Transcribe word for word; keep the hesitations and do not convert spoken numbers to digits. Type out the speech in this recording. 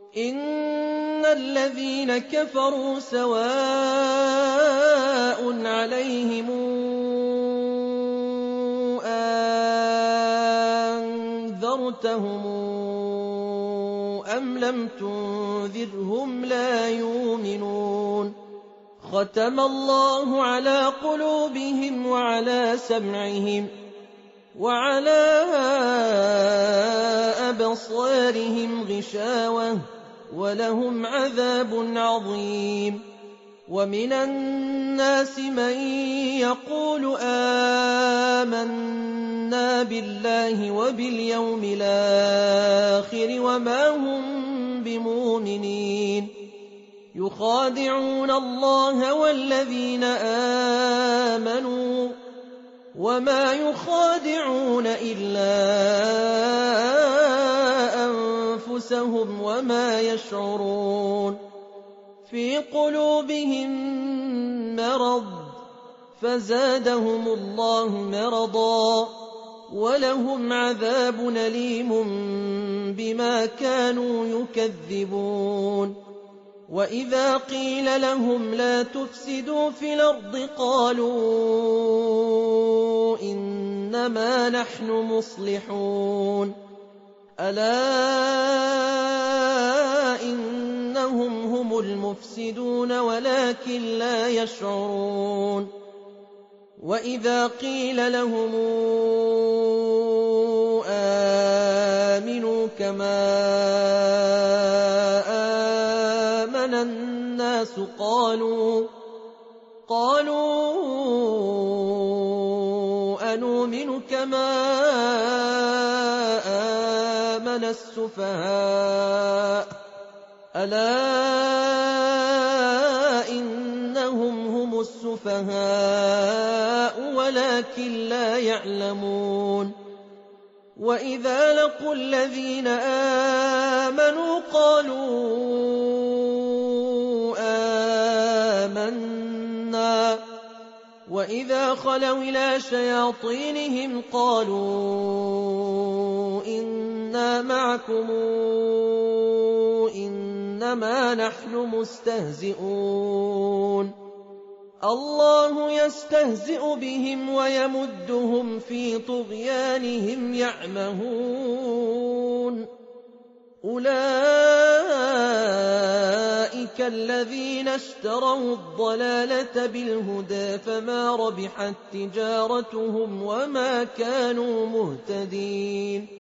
إِنَّ الَّذِينَ كَفَرُوا سَوَاءٌ عَلَيْهِمْ أَأَنذَرْتَهُمْ أَمْ لَمْ تُنذِرْهُمْ لَا يُؤْمِنُونَ خَتَمَ اللَّهُ عَلَىٰ قُلُوبِهِمْ وَعَلَىٰ سَمْعِهِمْ وَعَلَىٰ أَبْصَارِهِمْ غِشَاوَةٌ وَلَهُمْ عَذَابٌ عَظِيمٌ وَمِنَ النَّاسِ مَن يَقُولُ آمَنَّا بِاللَّهِ وَبِالْيَوْمِ الْآخِرِ وَمَا هُم بِمُؤْمِنِينَ يُخَادِعُونَ اللَّهَ وَالَّذِينَ آمَنُوا وَمَا يُخَادِعُونَ إِلَّا أَنفُسَهُمْ وَمَا يَشْعُرُونَ فِي قُلُوبِهِم مَّرَضٌ فَزَادَهُمُ اللَّهُ مَرَضًا وَلَهُمْ عَذَابٌ أَلِيمٌ بِمَا كَانُوا يُكَذِّبُونَ وَإِذَا قِيلَ لَهُمْ لَا تُفْسِدُوا فِي الْأَرْضِ قَالُوا إِنَّمَا نَحْنُ مُصْلِحُونَ أَلَا إِنَّهُمْ هُمُ الْمُفْسِدُونَ وَلَكِن لَّا يَشْعُرُونَ وَإِذَا قِيلَ لَهُمْ آمِنُوا كَمَا آمَنَ النَّاسُ قَالُوا قَالُوا أَنُؤْمِنُ كَمَا آمَنَ السُّفَهَاءُ أَلَا إِنَّهُمْ هُمُ السُّفَهَاءُ وَلَكِن لَّا يَعْلَمُونَ وَإِذَا لَقُوا الَّذِينَ آمَنُوا قَالُوا آمَنَّا وَإِذَا خَلَوْا إِلَىٰ شَيَاطِينِهِمْ قَالُوا إِنَّا مَعَكُمْ إِنَّمَا نَحْنُ مُسْتَهْزِئُونَ اللَّهُ يَسْتَهْزِئُ بِهِمْ وَيَمُدُّهُمْ فِي طُغْيَانِهِمْ يَعْمَهُونَ أُولَٰئِكَ الَّذِينَ اشْتَرَوُا الضَّلَالَةَ بِالْهُدَىٰ فَمَا رَبِحَت تِّجَارَتُهُمْ وَمَا كَانُوا مُهْتَدِينَ